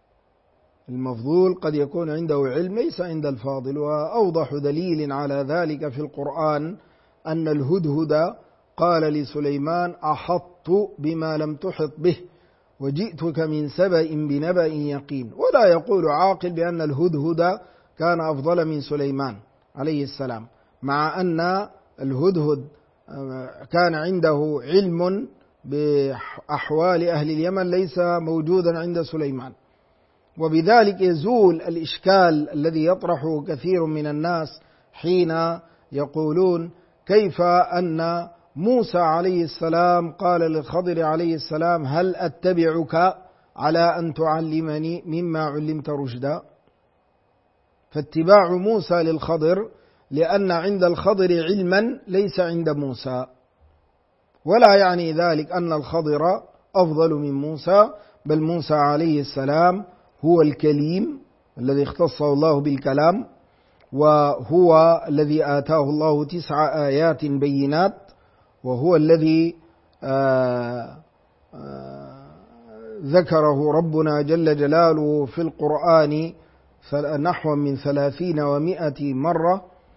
المفضول قد يكون عنده علم ليس عند الفاضل، وأوضح دليل على ذلك في القرآن أن الهدهد قال لسليمان: أحطت بما لم تحط به وجئتك من سبأ بنبأ يقين. ولا يقول عاقل بأن الهدهد كان أفضل من سليمان عليه السلام، مع أن الهدهد كان عنده علم بأحوال أهل اليمن ليس موجودا عند سليمان. وبذلك يزول الإشكال الذي يطرحه كثير من الناس حين يقولون: كيف أن موسى عليه السلام قال للخضر عليه السلام: هل أتبعك على أن تعلمني مما علمت رشدا؟ فاتباع موسى للخضر لأن عند الخضر علما ليس عند موسى، ولا يعني ذلك أن الخضر أفضل من موسى، بل موسى عليه السلام هو الكليم الذي اختصه الله بالكلام، وهو الذي آتاه الله 9 آيات بينات، وهو الذي ذكره ربنا جل جلاله في القرآن نحو من 30 و100 مرة،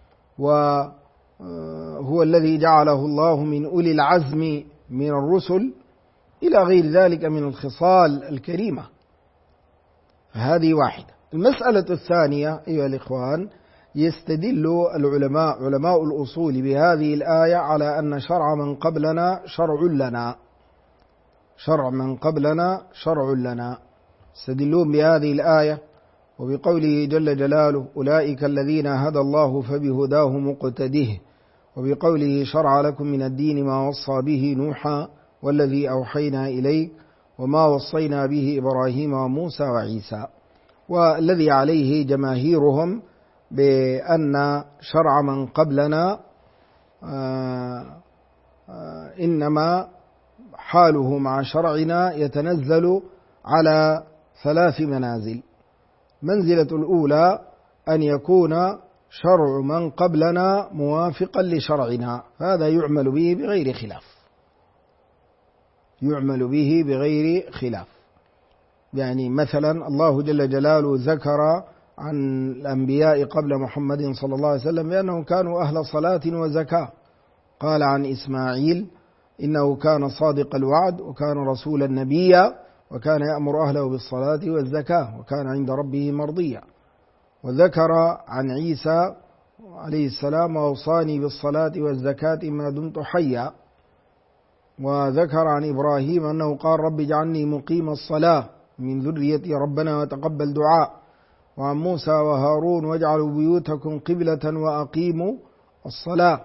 وهو الذي جعله الله من أولي العزم من الرسل إلى غير ذلك من الخصال الكريمة. هذه واحدة. المسألة الثانية أيها الإخوان، يستدل علماء الأصول بهذه الآية على أن شرع من قبلنا شرع لنا، شرع من قبلنا شرع لنا. يستدلون بهذه الآية وبقوله جل جلاله: أولئك الذين هدى الله فبهداه مقتده، وبقوله: شرع لكم من الدين ما وصى به نوحا والذي أوحينا إليك وما وصينا به إبراهيم وموسى وعيسى. والذي عليه جماهيرهم بأن شرع من قبلنا إنما حاله مع شرعنا يتنزل على 3 منازل. منزلة الأولى أن يكون شرع من قبلنا موافقا لشرعنا، هذا يعمل به بغير خلاف، يعمل به بغير خلاف. يعني مثلا الله جل جلاله ذكر عن الأنبياء قبل محمد صلى الله عليه وسلم بأنهم كانوا أهل صلاة وزكاة. قال عن إسماعيل: إنه كان صادق الوعد وكان رسولا نبيا وكان يأمر أهله بالصلاة والزكاة وكان عند ربه مرضيا. وذكر عن عيسى عليه السلام: وأوصاني بالصلاة والزكاة ما دمت حيا. وذكر عن إبراهيم أنه قال: رب اجعلني مقيم الصلاة من ذريتي ربنا وتقبل دعاء. وعن موسى وهارون: واجعلوا بيوتكم قبلة وأقيموا الصلاة.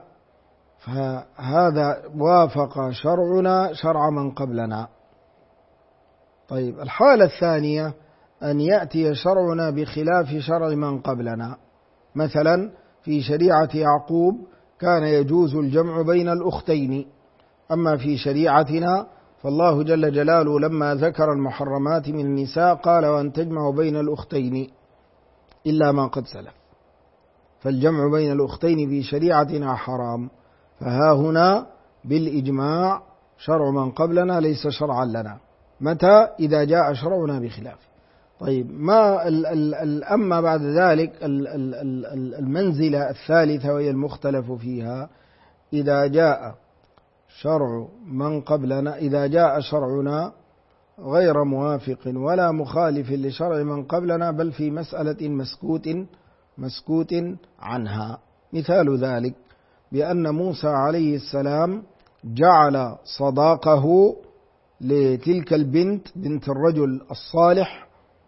فهذا وافق شرعنا شرع من قبلنا. طيب، الحالة الثانية أن يأتي شرعنا بخلاف شرع من قبلنا. مثلا في شريعة يعقوب كان يجوز الجمع بين الأختين، أما في شريعتنا فالله جل جلاله لما ذكر المحرمات من النساء قال: وأن تجمعوا بين الأختين إلا ما قد سلف. فالجمع بين الأختين في شريعتنا حرام. فها هنا بالإجماع شرع من قبلنا ليس شرعا لنا. متى؟ إذا جاء شرعنا بخلاف. طيب، أما بعد ذلك المنزلة الثالثة وهي المختلف فيها: إذا جاء شرع من قبلنا، إذا جاء شرعنا غير موافق ولا مخالف لشرع من قبلنا، بل في مسألة مسكوت عنها. مثال ذلك بأن موسى عليه السلام جعل صداقه لتلك البنت بنت الرجل الصالح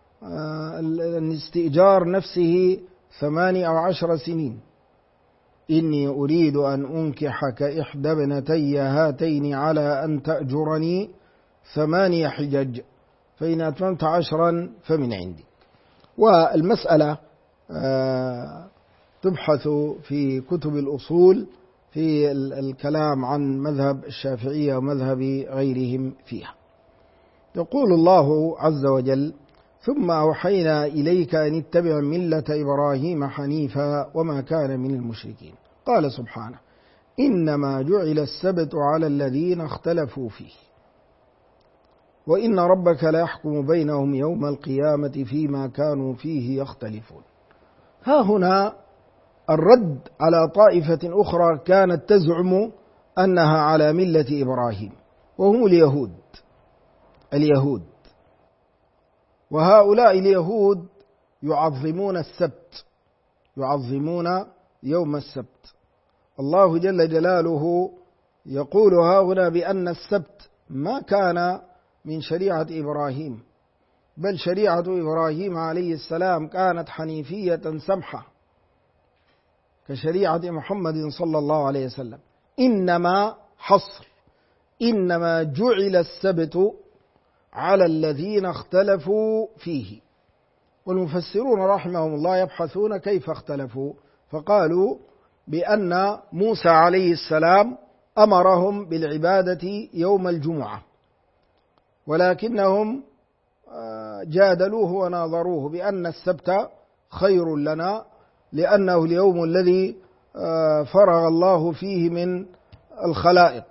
استئجار نفسه 8 أو 10 سنين. إني أريد أن أنكحك إحدى ابنتي هاتين على أن تأجرني 8 حجج، فإن أتممت 10 فمن عندي. والمسألة تبحث في كتب الأصول في الكلام عن مذهب الشافعية ومذهب غيرهم فيها. يقول الله عز وجل: ثم أوحينا إليك أن اتبع ملة إبراهيم حنيفا وما كان من المشركين. قال سبحانه: إنما جعل السبت على الذين اختلفوا فيه وإن ربك ليحكم بينهم يوم القيامة فيما كانوا فيه يختلفون. ها هنا الرد على طائفة أخرى كانت تزعم أنها على ملة إبراهيم، وهم اليهود. وهؤلاء اليهود يعظمون السبت، يعظمون يوم السبت. الله جل جلاله يقول ها هنا بأن السبت ما كان من شريعة إبراهيم، بل شريعة إبراهيم عليه السلام كانت حنيفية سمحة كشريعة محمد صلى الله عليه وسلم. إنما جعل السبت على الذين اختلفوا فيه. والمفسرون رحمهم الله يبحثون كيف اختلفوا، فقالوا بأن موسى عليه السلام أمرهم بالعبادة يوم الجمعة، ولكنهم جادلوه وناظروه بأن السبت خير لنا لأنه اليوم الذي فرغ الله فيه من الخلائق.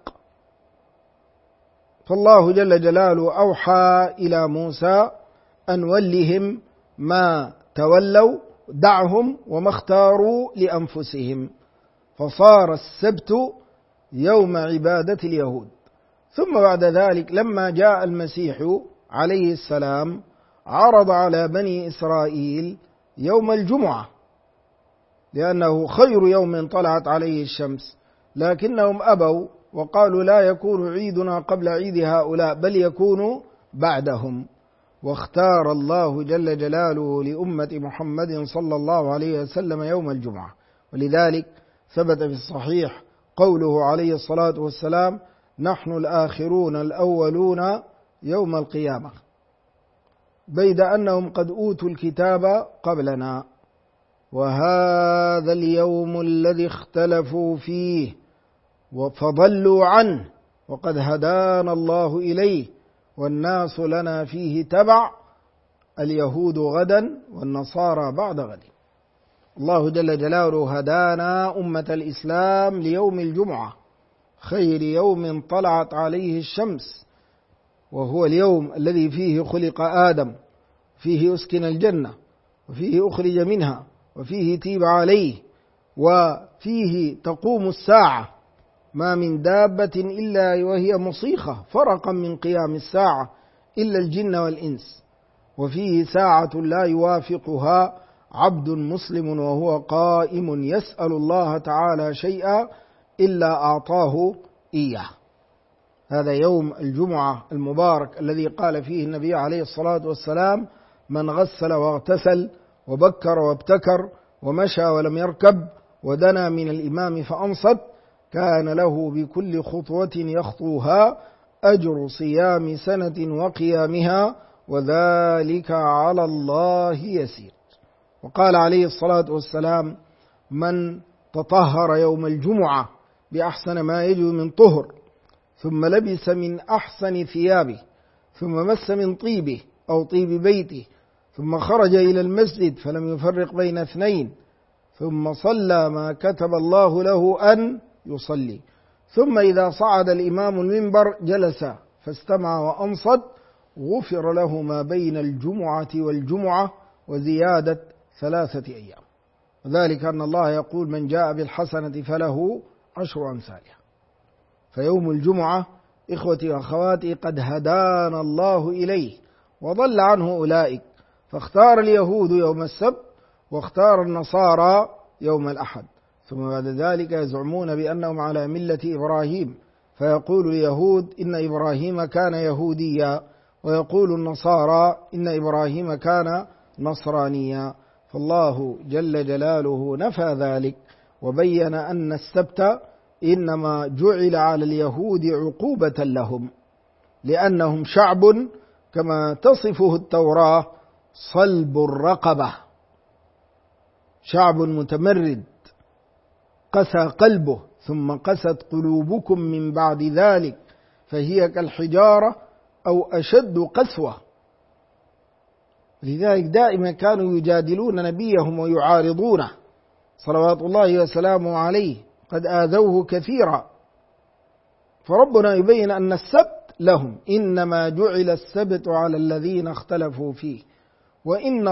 فالله جل جلاله أوحى إلى موسى أن ولهم ما تولوا، دعهم وما اختاروا لأنفسهم، فصار السبت يوم عبادة اليهود. ثم بعد ذلك لما جاء المسيح عليه السلام عرض على بني إسرائيل يوم الجمعة لأنه خير يوم طلعت عليه الشمس، لكنهم أبوا وقالوا لا يكون عيدنا قبل عيد هؤلاء بل يكون بعدهم. واختار الله جل جلاله لأمة محمد صلى الله عليه وسلم يوم الجمعة. ولذلك ثبت في الصحيح قوله عليه الصلاة والسلام: نحن الآخرون الأولون يوم القيامة، بيد أنهم قد أوتوا الكتاب قبلنا، وهذا اليوم الذي اختلفوا فيه فضلوا عنه وقد هدانا الله إليه والناس لنا فيه تبع، اليهود غدا والنصارى بعد غد. الله جل جلاله هدانا أمة الإسلام ليوم الجمعة، خير يوم طلعت عليه الشمس، وهو اليوم الذي فيه خلق آدم، فيه أسكن الجنة، وفيه أخرج منها، وفيه تيب عليه، وفيه تقوم الساعة، ما من دابة إلا وهي مصيخة فرقا من قيام الساعة إلا الجن والإنس، وفيه ساعة لا يوافقها عبد مسلم وهو قائم يسأل الله تعالى شيئا إلا أعطاه إياه. هذا يوم الجمعة المبارك الذي قال فيه النبي عليه الصلاة والسلام: من غسل واغتسل وبكر وابتكر ومشى ولم يركب ودنا من الإمام فأنصت كان له بكل خطوة يخطوها أجر صيام سنة وقيامها وذلك على الله يسير. وقال عليه الصلاة والسلام: من تطهر يوم الجمعة بأحسن ما يجد من طهر، ثم لبس من أحسن ثيابه، ثم مس من طيبه أو طيب بيته، ثم خرج إلى المسجد فلم يفرق بين اثنين، ثم صلى ما كتب الله له أن يصلي، ثم إذا صعد الإمام المنبر جلس فاستمع وأنصت غفر له ما بين الجمعة والجمعة وزيادة 3 أيام. وذلك أن الله يقول: من جاء بالحسنة فله 10 أمثالها. فيوم الجمعة إخوتي وأخواتي قد هدانا الله إليه وضل عنه أولئك، فاختار اليهود يوم السبت واختار النصارى يوم الأحد. ثم بعد ذلك يزعمون بأنهم على ملة إبراهيم، فيقول اليهود إن إبراهيم كان يهوديا، ويقول النصارى إن إبراهيم كان نصرانيا. فالله جل جلاله نفى ذلك وبين أن السبت إنما جعل على اليهود عقوبة لهم، لأنهم شعب كما تصفه التوراة صلب الرقبة، شعب متمرد قسى قلبه ثم قست قلوبكم من بعد ذلك فهي كالحجارة أو أشد قسوة. لذلك دائما كانوا يجادلون نبيهم ويعارضونه صلوات الله وسلامه عليه، قد آذوه كثيرا. فربنا يبين أن السبت لهم إنما جعل السبت على الذين اختلفوا فيه وإن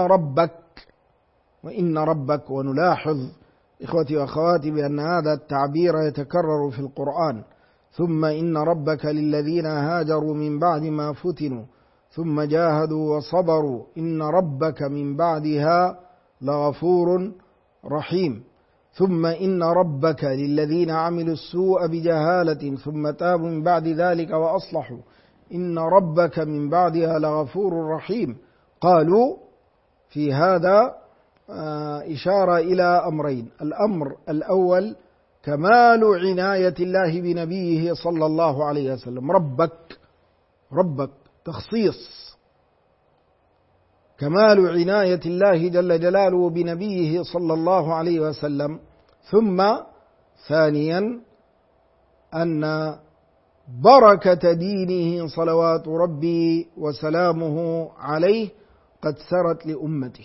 ربك. ونلاحظ إخوتي وأخواتي بأن هذا التعبير يتكرر في القرآن. ثم إن ربك للذين هاجروا من بعد ما فتنوا ثم جاهدوا وصبروا إن ربك من بعدها لغفور رحيم. ثم إن ربك للذين عملوا السوء بجهالة ثم تابوا من بعد ذلك وأصلحوا إن ربك من بعدها لغفور رحيم. قالوا في هذا إشارة إلى أمرين: الأمر الأول كمال عناية الله بنبيه صلى الله عليه وسلم، ربك تخصيص، كمال عناية الله جل جلاله بنبيه صلى الله عليه وسلم. ثم ثانيا أن بركة دينه صلوات ربي وسلامه عليه قد سرت لأمته.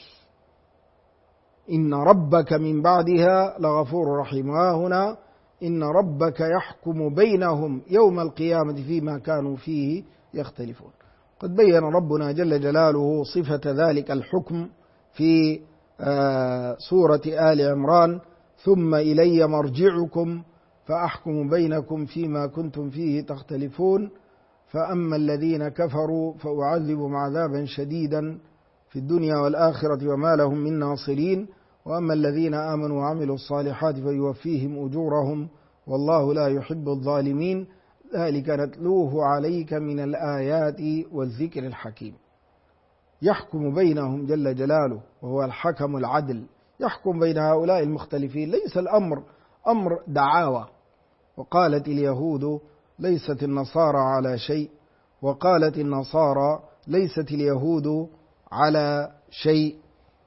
إن ربك من بعدها لغفور رحيم. وهنا إن ربك يحكم بينهم يوم القيامة فيما كانوا فيه يختلفون. قد بين ربنا جل جلاله صفة ذلك الحكم في سورة آل عمران: ثم إلي مرجعكم فأحكم بينكم فيما كنتم فيه تختلفون فأما الذين كفروا فأعذبهم عذابا شديدا في الدنيا والآخرة وما لهم من ناصرين وأما الذين آمنوا وعملوا الصالحات فيوفيهم أجورهم والله لا يحب الظالمين ذلك نتلوه عليك من الآيات والذكر الحكيم. يحكم بينهم جل جلاله وهو الحكم العدل، يحكم بين هؤلاء المختلفين. ليس الأمر أمر دعاوى. وقالت اليهود ليست النصارى على شيء، وقالت النصارى ليست اليهود على شيء.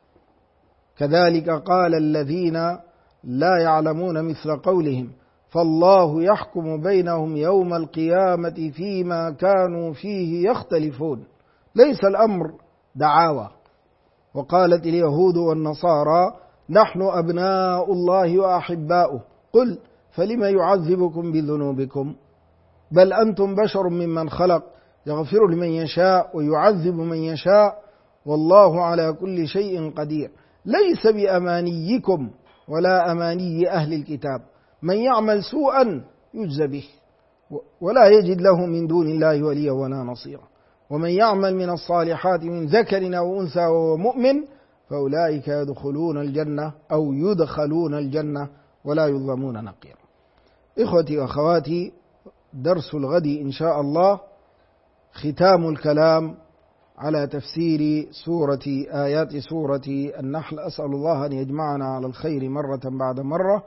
كذلك قال الذين لا يعلمون مثل قولهم فالله يحكم بينهم يوم القيامة فيما كانوا فيه يختلفون. ليس الأمر دعاوى. وقالت اليهود والنصارى نحن أبناء الله وأحباؤه قل فلم يعذبكم بذنوبكم بل أنتم بشر ممن خلق يغفر لمن يشاء ويعذب من يشاء والله على كل شيء قدير. ليس بأمانيكم ولا أماني أهل الكتاب من يعمل سوءا يجزى به ولا يجد له من دون الله وليا ولا نصيرا ومن يعمل من الصالحات من ذكر أو أنثى وهو مؤمن فأولئك يدخلون الجنة ولا يظلمون نقيرا. إخوتي وأخواتي، درس الغد إن شاء الله ختام الكلام على تفسير آيات سورة النحل. أسأل الله أن يجمعنا على الخير مرة بعد مرة